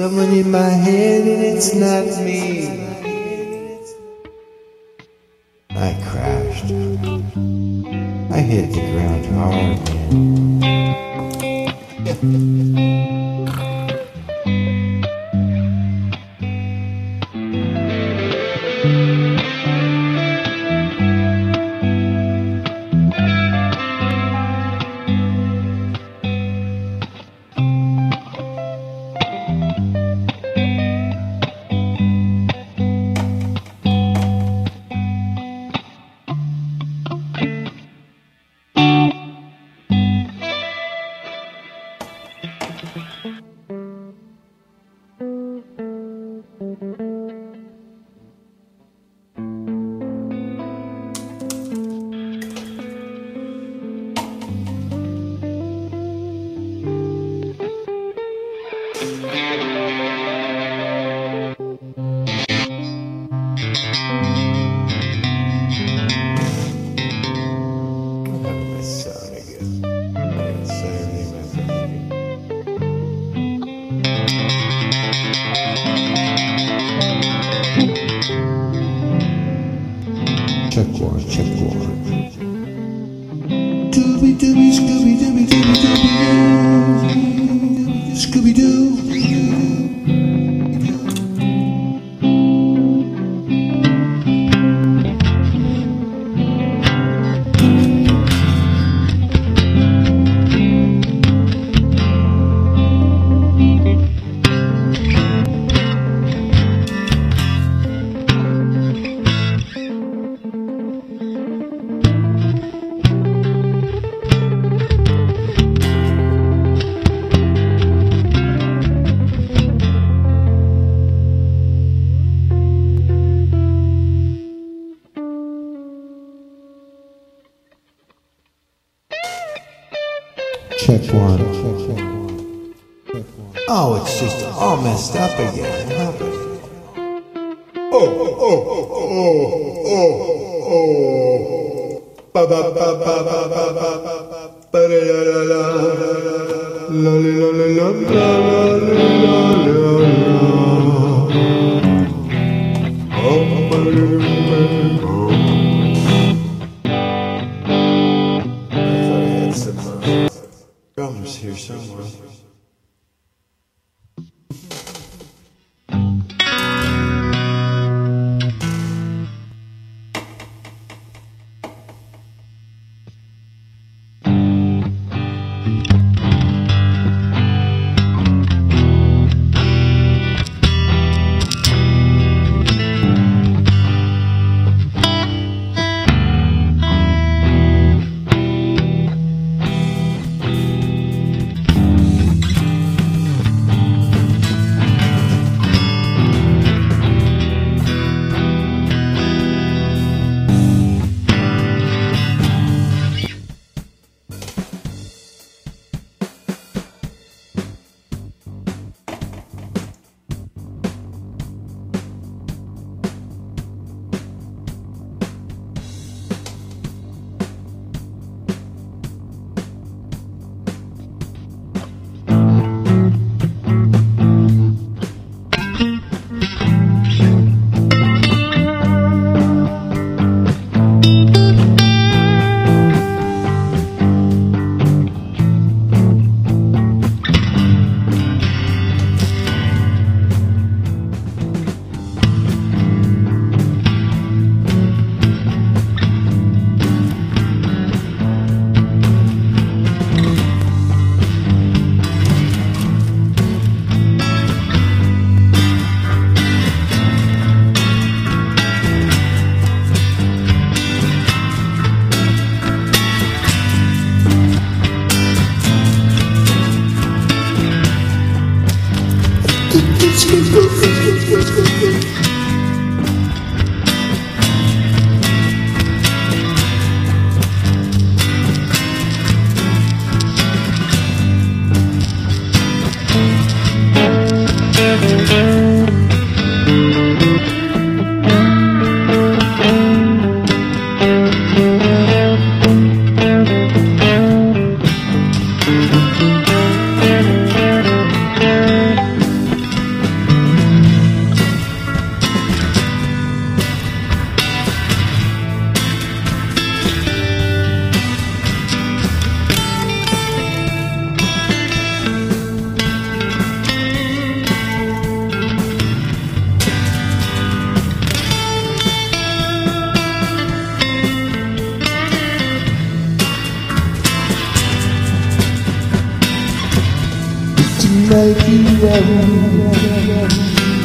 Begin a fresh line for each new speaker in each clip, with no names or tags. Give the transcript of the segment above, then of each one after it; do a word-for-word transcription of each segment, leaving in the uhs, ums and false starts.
someone in my head and it's not me. I crashed. I hit the ground hard, man. Check one, check one. Dooby dooby scooby dooby dooby dooby Scooby Doo. Check one. Oh, it's just all messed up again. What happened? Oh, oh, oh, oh, oh, oh. Ba ba ba ba ba ba ba ba la la la la la la la la drums here somewhere. make you ever.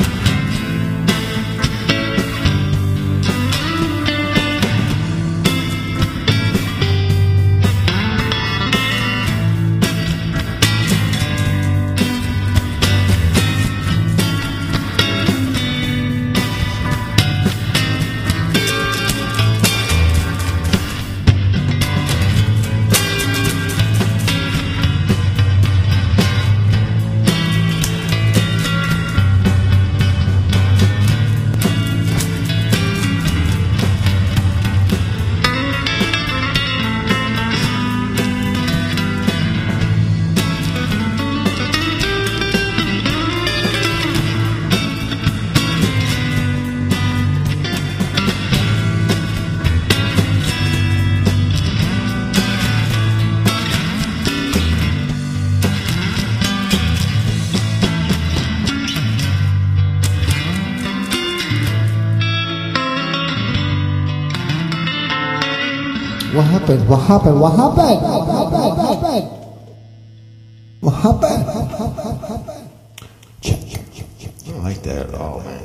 What happened? What happened? What happened? What happened? What happened? What happened? Check, check, check, check. I don't like that at all, man.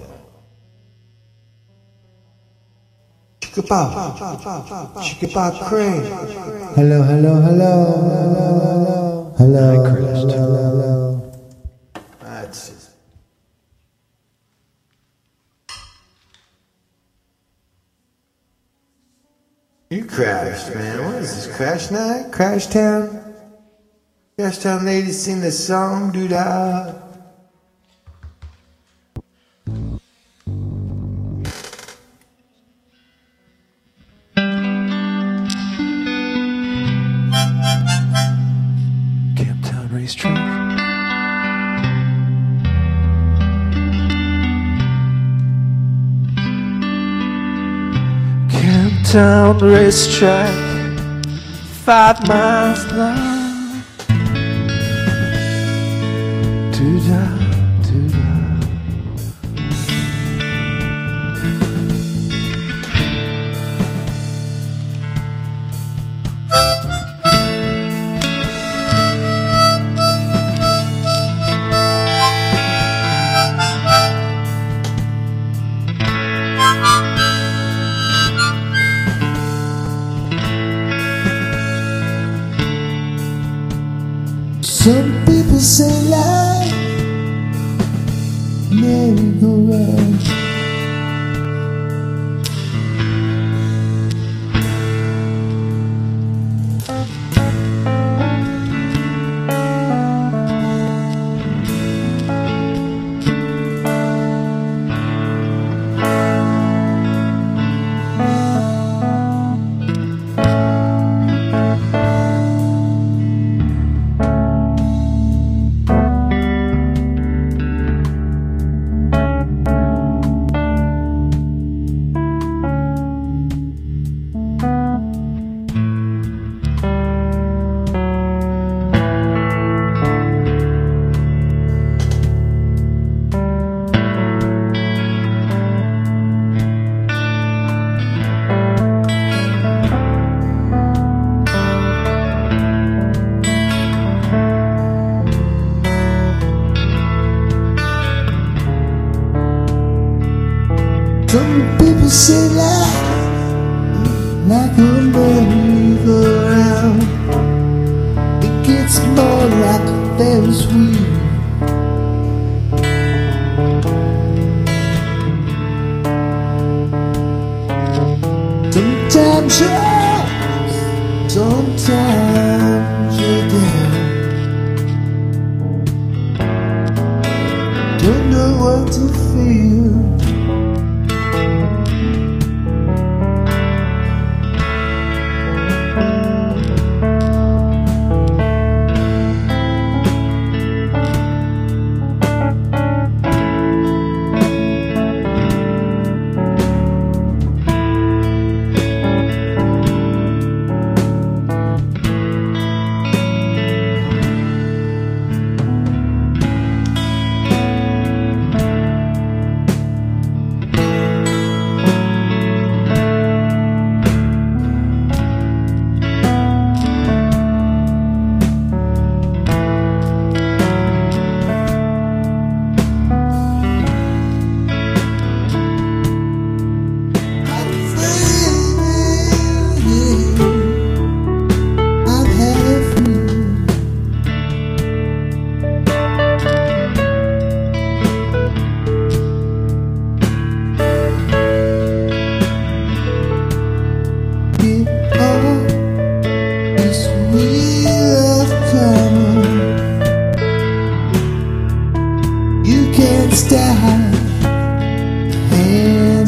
Chickapow. Chickapow Crane. Hello, hello, hello. Hello. Hi, Chris. Hello, hello. That's it. You crashed, man. What is this? Crash night? Crash Town? Crash Town ladies sing this song, doo-dah.
Camptown Racetrack. Camptown Racetrack, five miles long. Doo-dah, doo-dah.
Some people say life merry-go-round. Some people say life like a merry-go-round. It gets more like a Ferris wheel. Sometimes you're up, sometimes you're down. Don't know what to feel.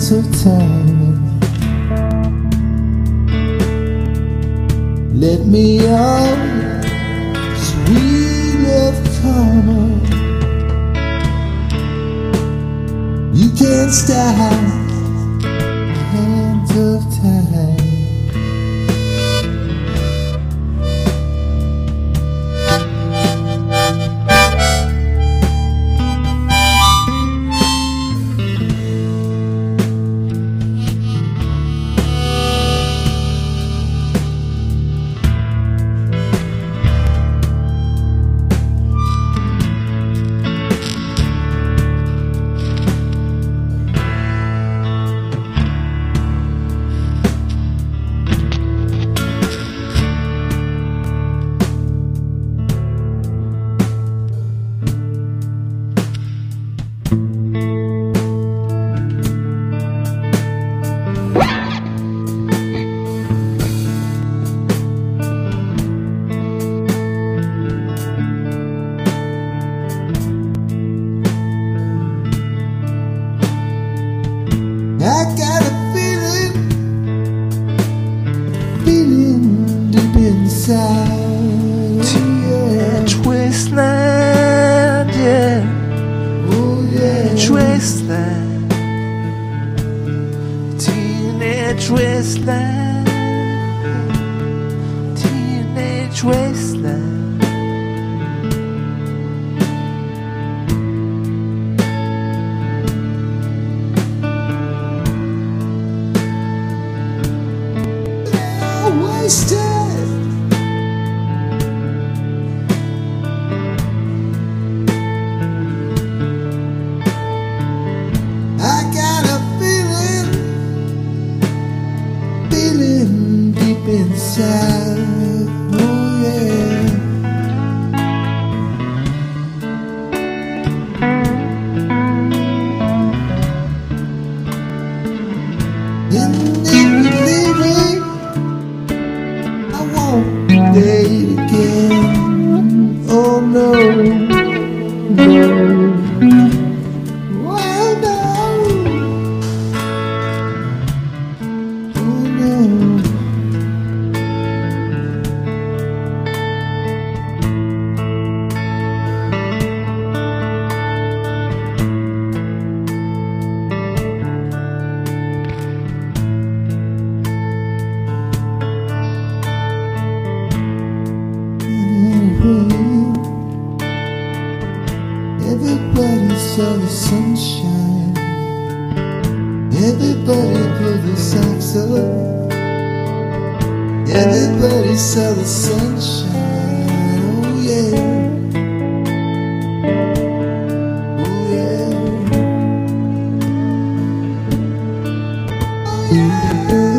hands of time. Let me out, sweet love karma. You can't stop the hands of time. I got a feeling, feeling deep inside.
Teenage wasteland, yeah.
Oh yeah.
Teenage wasteland. Teenage wasteland. Teenage wasteland.
Wasted. I got a feeling, feeling deep inside. Oh yeah. And then you leave me, I won't date again. Oh no, no. Well, no. Oh no. Everybody saw the sunshine. Everybody pulled the socks up. Everybody saw the sunshine. Oh yeah. Oh yeah. Oh yeah.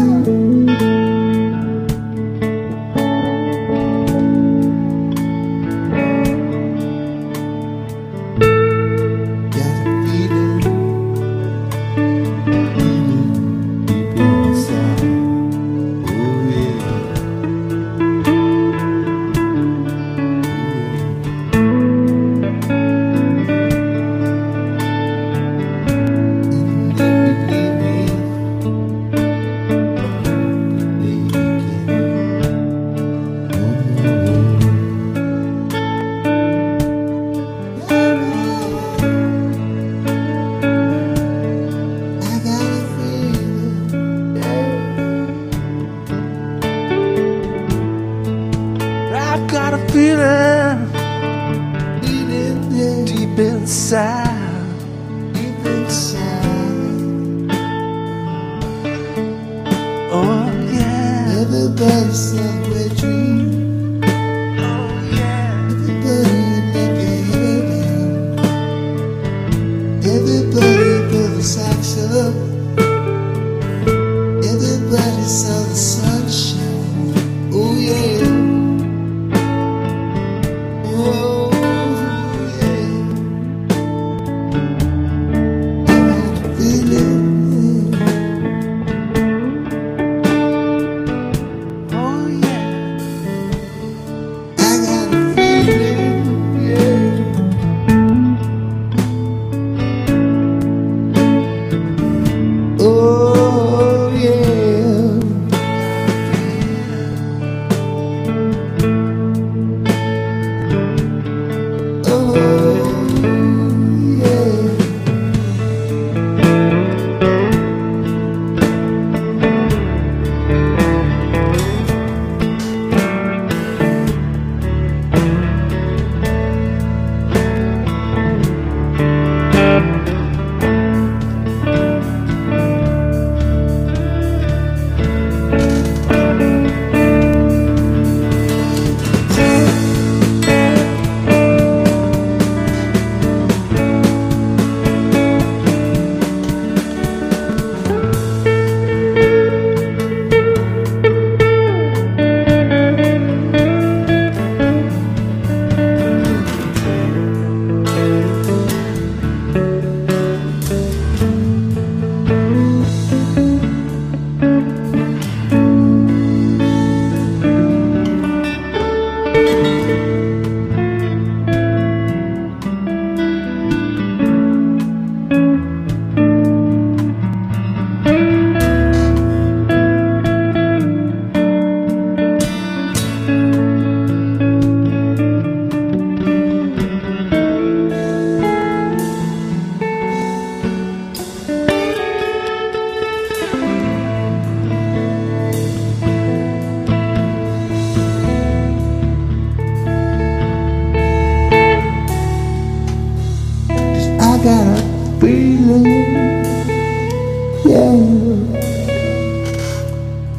Got a feeling, feeling deep inside,
Deep inside.
oh yeah.
Everybody somewhere dream.
Oh yeah.
Everybody make your head down. Everybody pull the socks up. Everybody saw the sunshine. Oh yeah. Oh yeah. I got a feeling.
Oh yeah.
I got a feeling. Yeah. Oh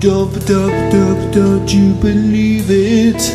Don't, don't, don't, don't you believe it?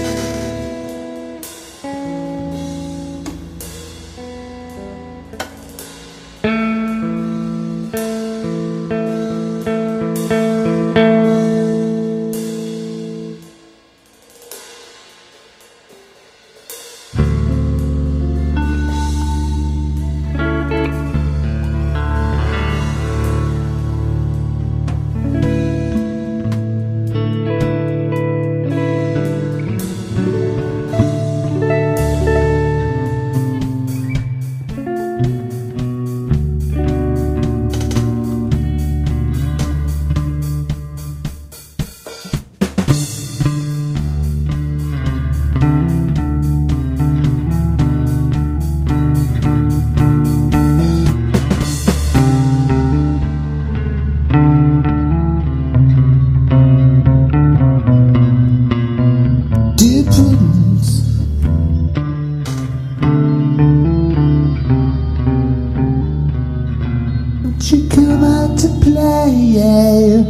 You come out to play, yeah.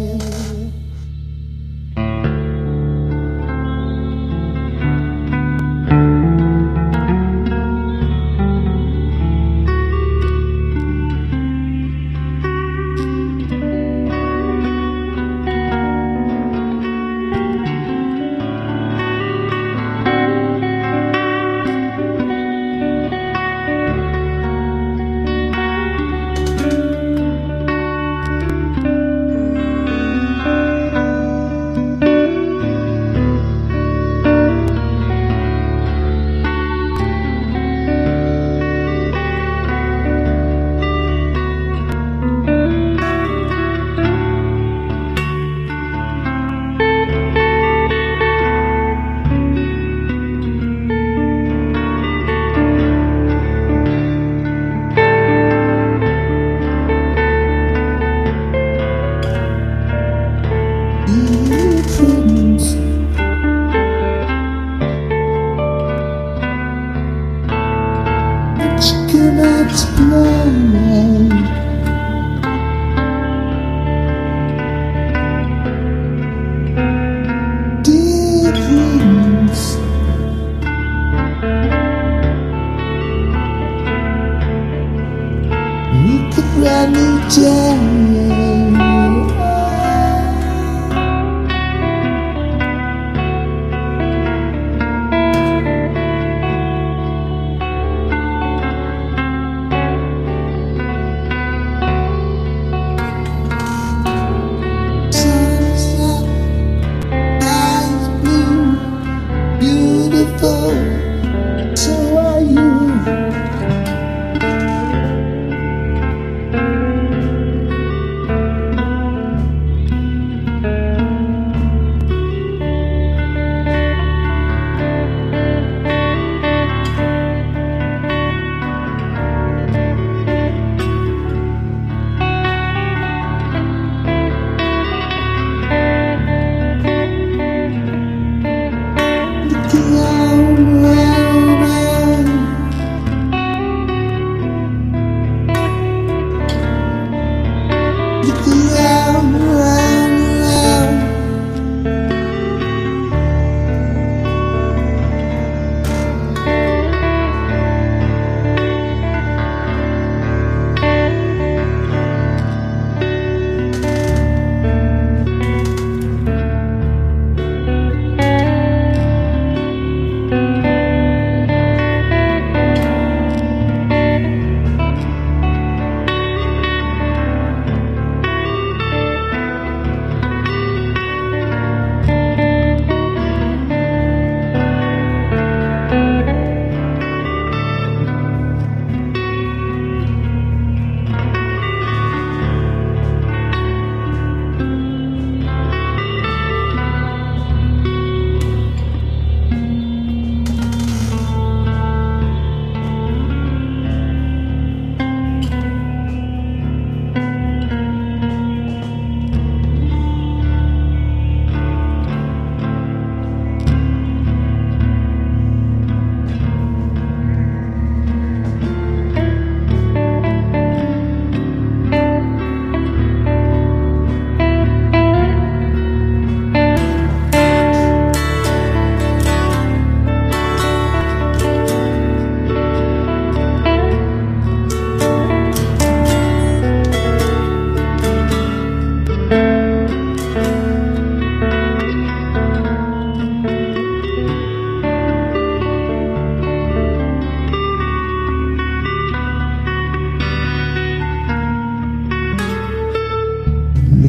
Brand new day.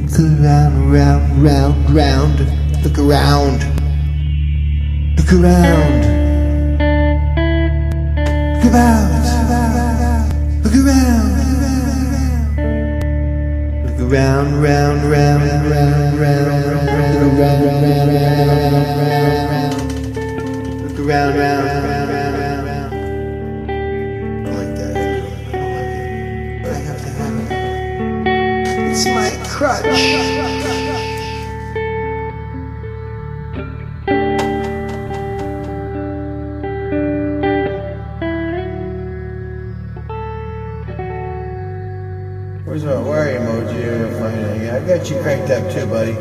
Look around, round, round, round. Look around. Look around. Look about. Look around. Look around, round, round, round, round, round, round, round, round, round. Look around, round, round, round, round. I like that. I don't like it, but I have to have it. It's my crutch. Where's my wire emoji? I'm finding it. I got you cranked up too, buddy.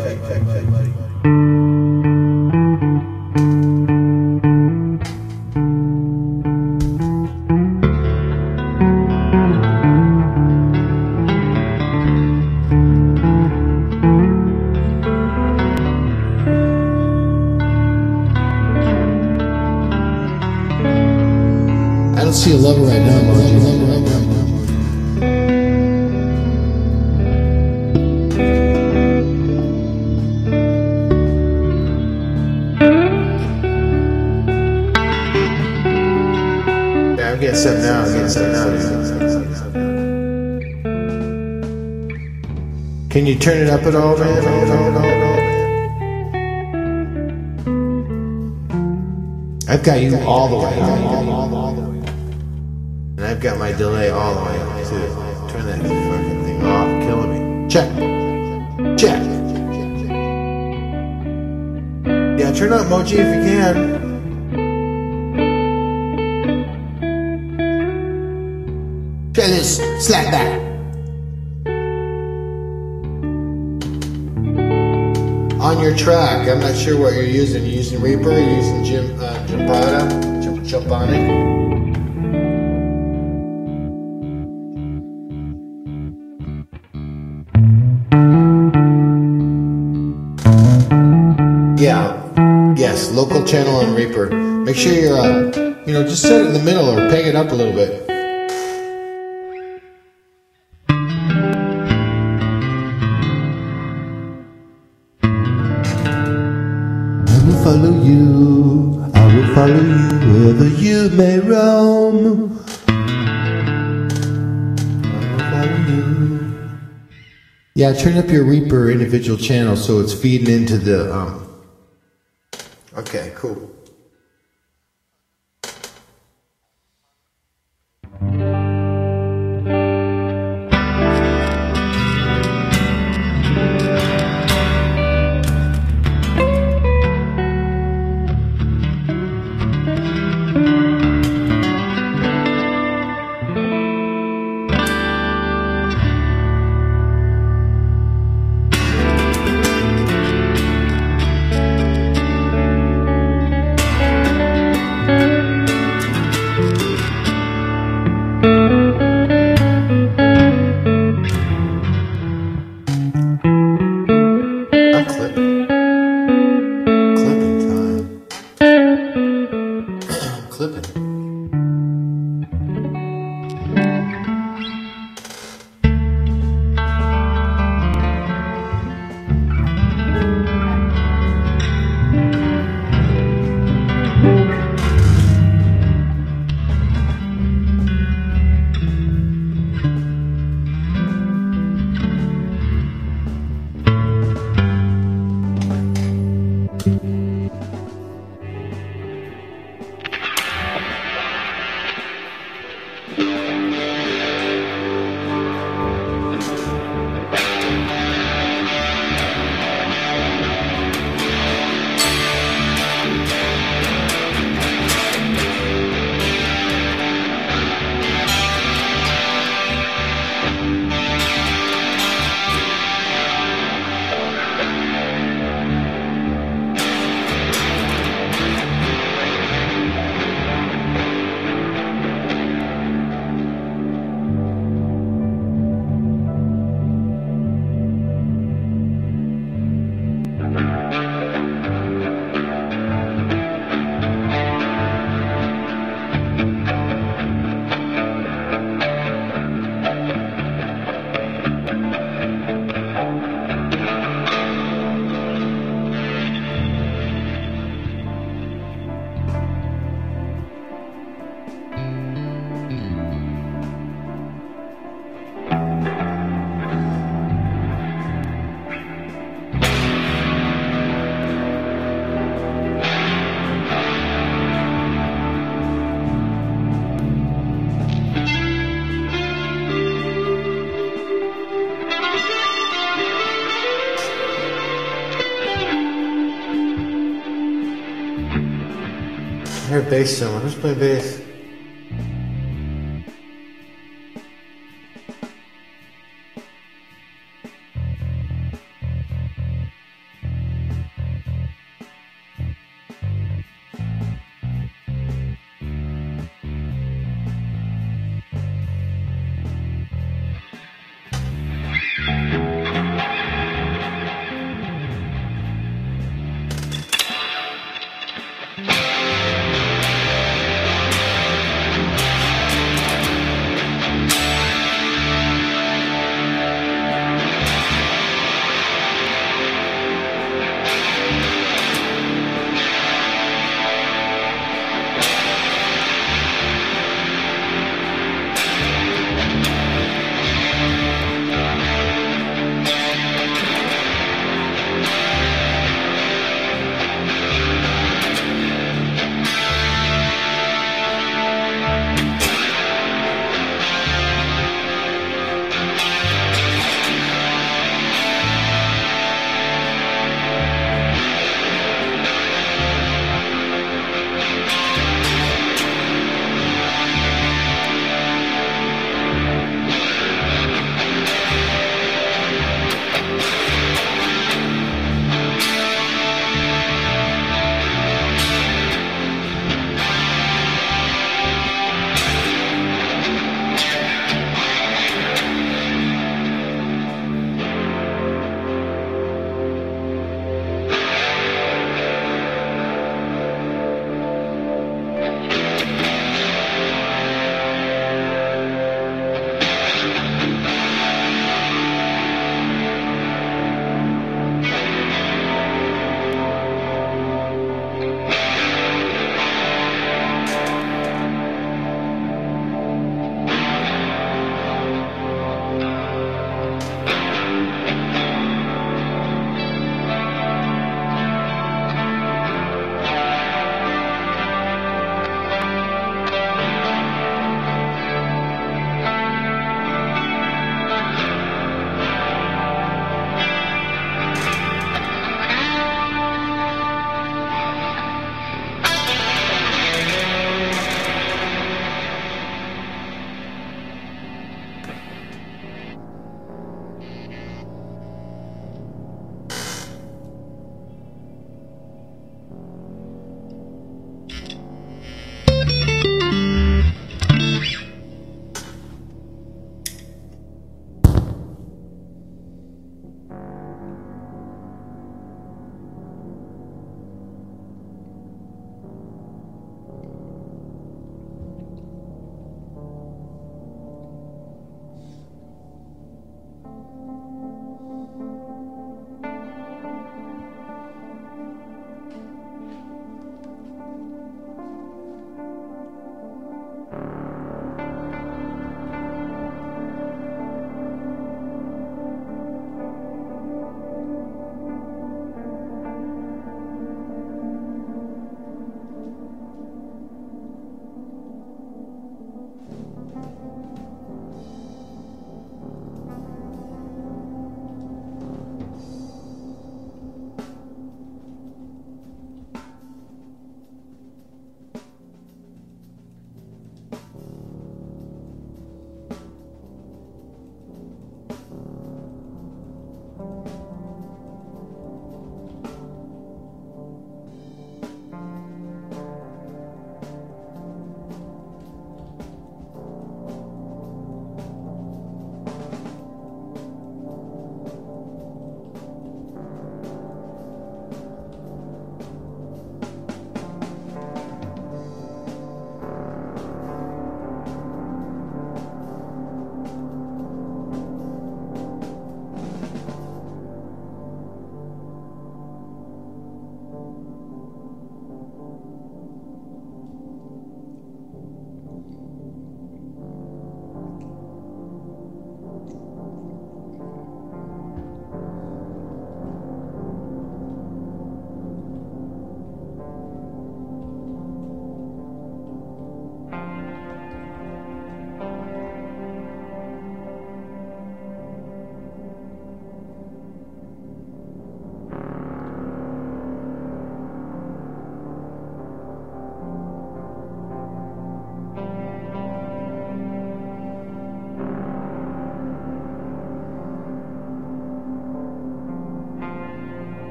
I don't see a lever right now, Margie.
I'm getting something now. I'm getting something now. Can you turn it up at all, man? I've got you all the way. And I've got my delay all the way up too. Turn that fucking thing off. Killing me. Check. Check. Yeah, turn up Mochi if you can. Try this, slap back. On your track, I'm not sure what you're using. You're using Reaper, you're using Jim, uh, Jimpada, Jim, Jumponic. Yeah, yes, local channel and Reaper. Make sure you're, uh, you know, just set it in the middle or peg it up a little bit. I will follow you, I will follow you wherever you may roam. I will follow you. Yeah, turn up your Reaper individual channel so it's feeding into the, um... Okay, cool. I heard bass someone. Who's playing bass?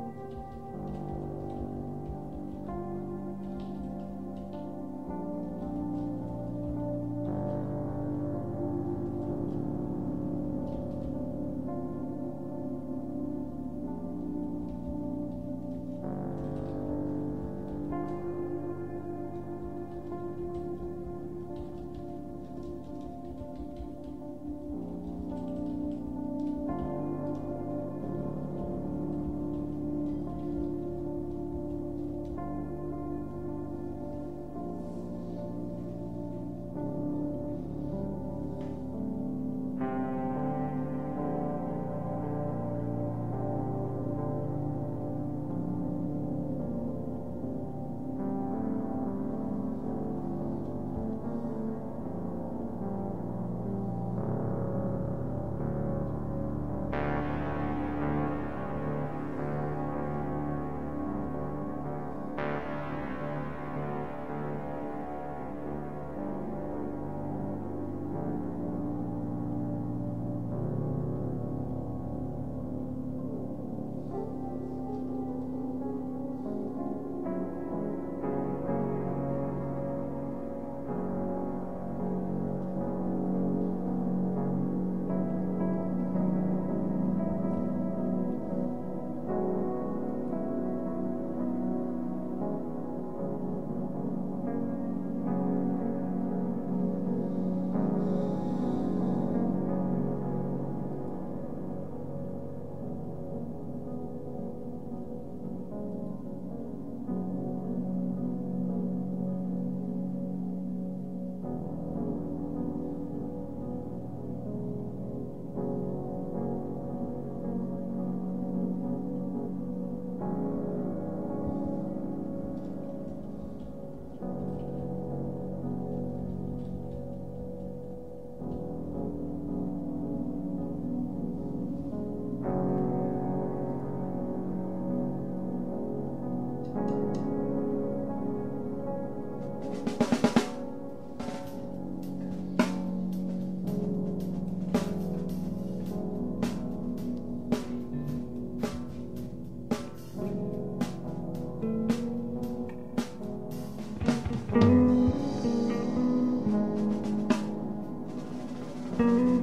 Thank you.